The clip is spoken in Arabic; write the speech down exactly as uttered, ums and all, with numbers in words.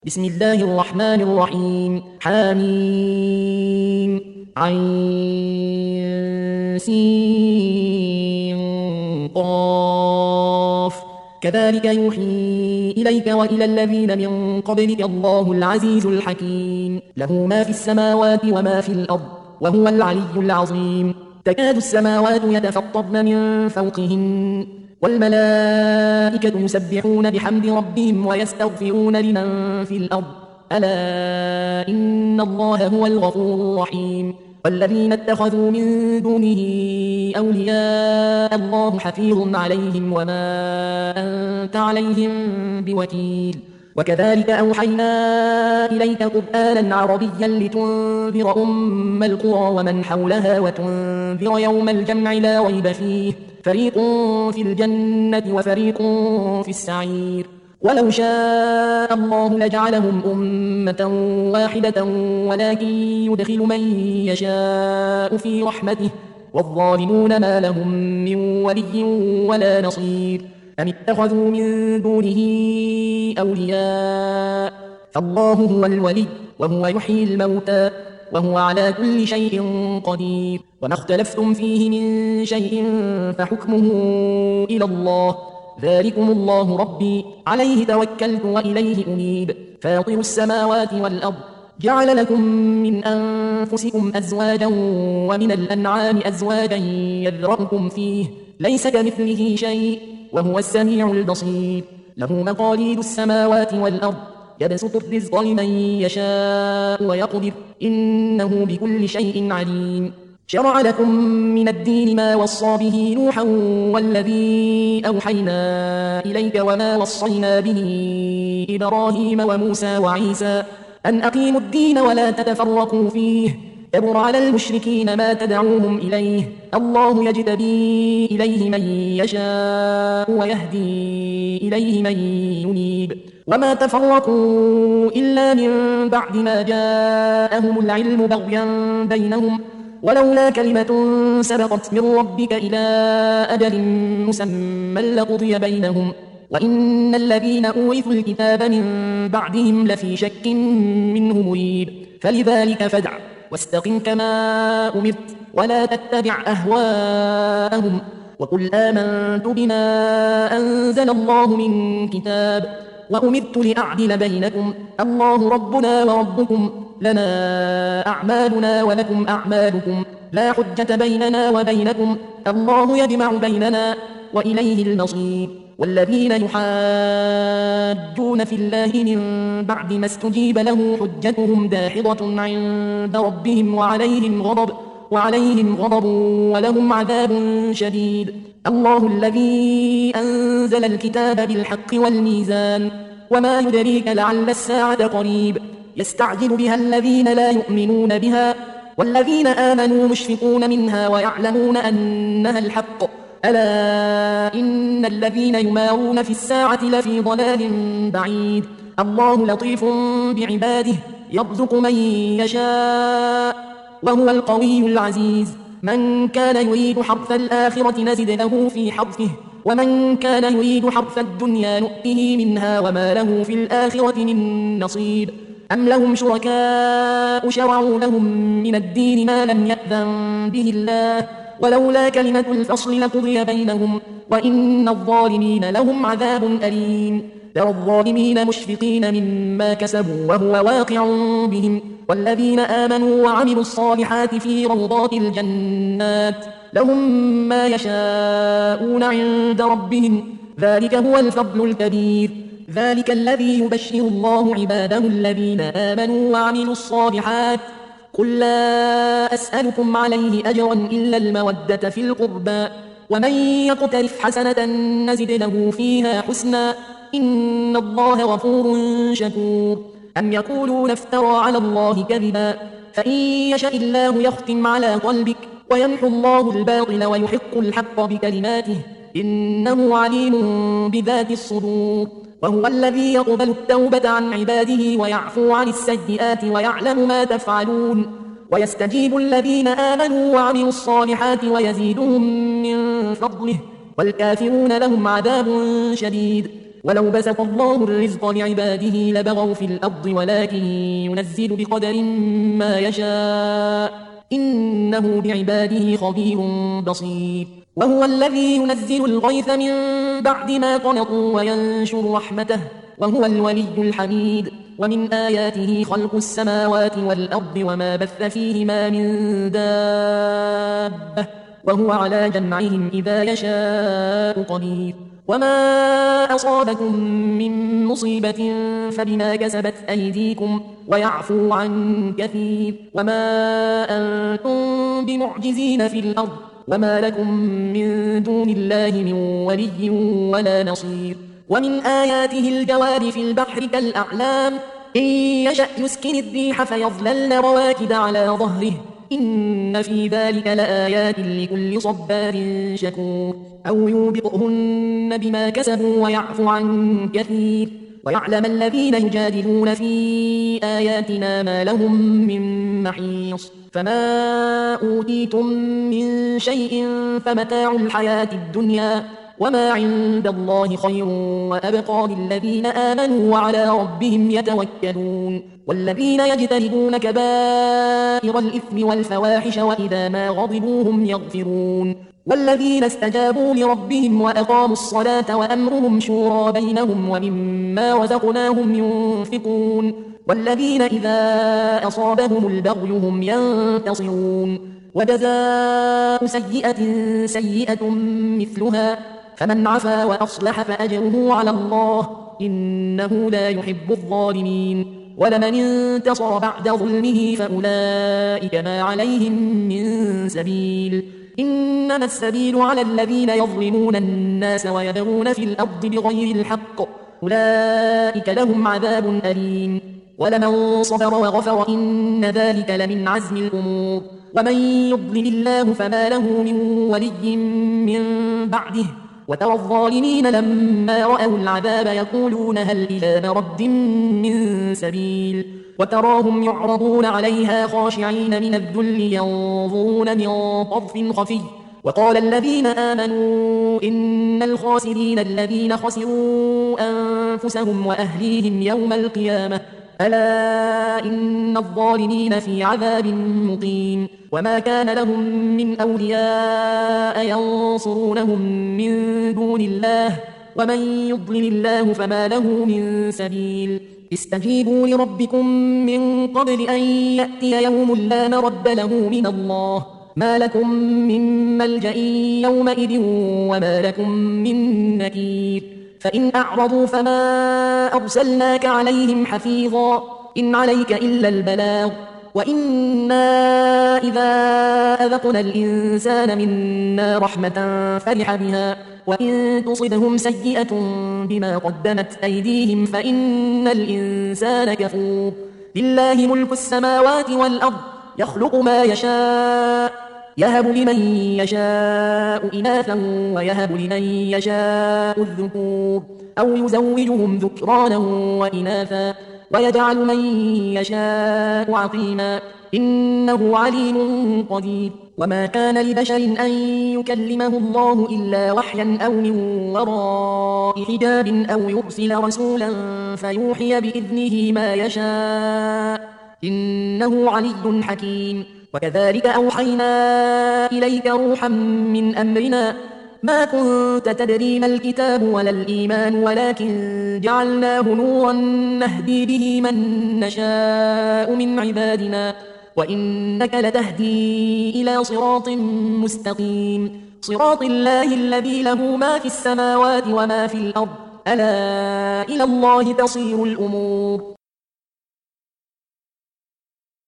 بسم الله الرحمن الرحيم حميم عين سين قاف كذلك يوحي إليك وإلى الذين من قبلك الله العزيز الحكيم له ما في السماوات وما في الأرض وهو العلي العظيم تكاد السماوات يتفطرن من فوقهن والملائكة يسبحون بحمد ربهم ويستغفرون لمن في الأرض ألا إن الله هو الغفور الرحيم والذين اتخذوا من دونه أولياء الله حفيظ عليهم وما أنت عليهم بوكيل وكذلك أوحينا إليك قرآنا عربيا لتنذر أم القرى ومن حولها وتنذر يوم الجمع لا ريب فيه فريق في الجنة وفريق في السعير ولو شاء الله لجعلهم أمة واحدة ولكن يدخل من يشاء في رحمته والظالمون ما لهم من ولي ولا نصير أم اتخذوا من دونه أولياء فالله هو الولي وهو يحيي الموتى وهو على كل شيء قدير وما اختلفتم فيه من شيء فحكمه إلى الله ذلكم الله ربي عليه توكلت وإليه أنيب فاطر السماوات والأرض جعل لكم من أنفسكم أزواجا ومن الأنعام أزواجا يذرأكم فيه ليس كمثله شيء وهو السميع البصير له مقاليد السماوات والأرض يبسط الرزق لمن يشاء ويقدر إنه بكل شيء عليم شرع لكم من الدين ما وصى به نوحا والذي أوحينا إليك وما وصينا به إبراهيم وموسى وعيسى أن أقيموا الدين ولا تتفرقوا فيه كبر على المشركين ما تدعوهم إليه الله يجتبي إليه من يشاء ويهدي إليه من ينيب وما تفرقوا إلا من بعد ما جاءهم العلم بغيا بينهم ولولا كلمة سبقت من ربك إلى أجل مسمى لقضي بينهم وإن الذين أورثوا الكتاب من بعدهم لفي شك منه مريب فلذلك فادع واستقم كما أمرت ولا تتبع أهواءهم وقل آمنت بما أنزل الله من كتاب وأمرت لأعدل بينكم الله ربنا وربكم لنا أعمالنا ولكم أعمالكم لا حجة بيننا وبينكم الله يجمع بيننا وإليه المصير والذين يحاجون في الله من بعد ما استجيب له حجتهم داحضة عند ربهم وعليهم غضب وعليهم غضب ولهم عذاب شديد الله الذي أنزل الكتاب بالحق والميزان وما يدريك لعل الساعة قريب يستعجل بها الذين لا يؤمنون بها والذين آمنوا مشفقون منها ويعلمون أنها الحق ألا إن الذين يمارون في الساعة لفي ضلال بعيد الله لطيف بعباده يرزق من يشاء وهو القوي العزيز من كان يريد حرث الآخرة نزد له في حرثه ومن كان يريد حرث الدنيا نؤته منها وما له في الآخرة من نصيب أم لهم شركاء شرعوا لهم من الدين ما لم يأذن به الله ولولا كلمة الفصل لقضي بينهم وإن الظالمين لهم عذاب أليم ترى الظالمين مشفقين مما كسبوا وهو واقع بهم والذين آمنوا وعملوا الصالحات في روضات الجنات لهم ما يشاءون عند ربهم ذلك هو الفضل الكبير ذلك الذي يبشر الله عباده الذين آمنوا وعملوا الصالحات قل لا أسألكم عليه أجرا إلا المودة في القربى ومن يقترف حسنة نزد له فيها حسنا إن الله غفور شكور أم يقولون افترى على الله كذبا فإن يشاء الله يختم على قلبك ويمحو الله الباطل ويحق الحق بكلماته إنه عليم بذات الصدور وهو الذي يقبل التوبة عن عباده ويعفو عن السيئات ويعلم ما تفعلون ويستجيب الذين آمنوا وعملوا الصالحات ويزيدهم من فضله والكافرون لهم عذاب شديد ولو بسط الله الرزق لعباده لبغوا في الأرض ولكن ينزل بقدر ما يشاء إنه بعباده خبير بصير وهو الذي ينزل الغيث من بعد ما قنطوا وينشر رحمته وهو الولي الحميد ومن آياته خلق السماوات والأرض وما بث فيهما من دابة وهو على جمعهم إذا يشاء قدير وما أصابكم من مصيبة فبما كسبت أيديكم ويعفو عن كثير وما أنتم بمعجزين في الأرض وما لكم من دون الله من ولي ولا نصير ومن آياته الجوار في البحر كالأعلام إن يشأ يسكن الريح فيظللن رواكد على ظهره إن في ذلك لآيات لكل صبار شكور أو يوبقهن بما كسبوا ويعفو عن كثير ويعلم الذين يجادلون في آياتنا ما لهم من محيص فما أوتيتم من شيء فمتاع الحياة الدنيا وما عند الله خير وأبقى للذين آمنوا وعلى ربهم يتوكلون والذين يجتنبون كبائر الإثم والفواحش وإذا ما غضبوا هم يغفرون والذين استجابوا لربهم وأقاموا الصلاة وأمرهم شورى بينهم ومما رزقناهم ينفقون والذين إذا أصابهم البغي هم ينتصرون وجزاء سيئة سيئة مثلها فمن عفا وأصلح فأجره على الله إنه لا يحب الظالمين ولمن انتصر بعد ظلمه فأولئك ما عليهم من سبيل إنما السبيل على الذين يظلمون الناس ويبغون في الأرض بغير الحق أولئك لهم عذاب أليم ولمن صبر وغفر إن ذلك لمن عزم الأمور ومن يضلل الله فما له من ولي من بعده وترى الظالمين لما رأوا العذاب يقولون هل إلى مرد من سبيل وتراهم يعرضون عليها خاشعين من الذل ينظرون من طرف خفي وقال الذين آمنوا إن الخاسرين الذين خسروا أنفسهم وأهليهم يوم القيامة ألا إن الظالمين في عذاب مقيم وما كان لهم من أولياء ينصرونهم من دون الله ومن يضلل الله فما له من سبيل استجيبوا لربكم من قبل أن يأتي يوم لا مرد له من الله ما لكم من ملجأ يومئذ وما لكم من نكير فإن أعرضوا فما أرسلناك عليهم حفيظا إن عليك إلا البلاغ وإنا إذا أذقنا الإنسان منا رحمة فرح بها وإن تصبهم سيئة بما قدمت أيديهم فإن الإنسان كفور لله ملك السماوات والأرض يخلق ما يشاء يهب لمن يشاء إناثا ويهب لمن يشاء الذكور أو يزوجهم ذكرانا وإناثا ويجعل من يشاء عقيما إنه عليم قدير وما كان لبشر أن يكلمه الله إلا وحيا أو من وراء حجاب أو يرسل رسولا فيوحي بإذنه ما يشاء إنه علي حكيم وكذلك أوحينا إليك روحا من أمرنا ما كنت تدري ما الكتاب ولا الإيمان ولكن جعلناه نورا نهدي به من نشاء من عبادنا وإنك لتهدي إلى صراط مستقيم صراط الله الذي له ما في السماوات وما في الأرض ألا إلى الله تصير الأمور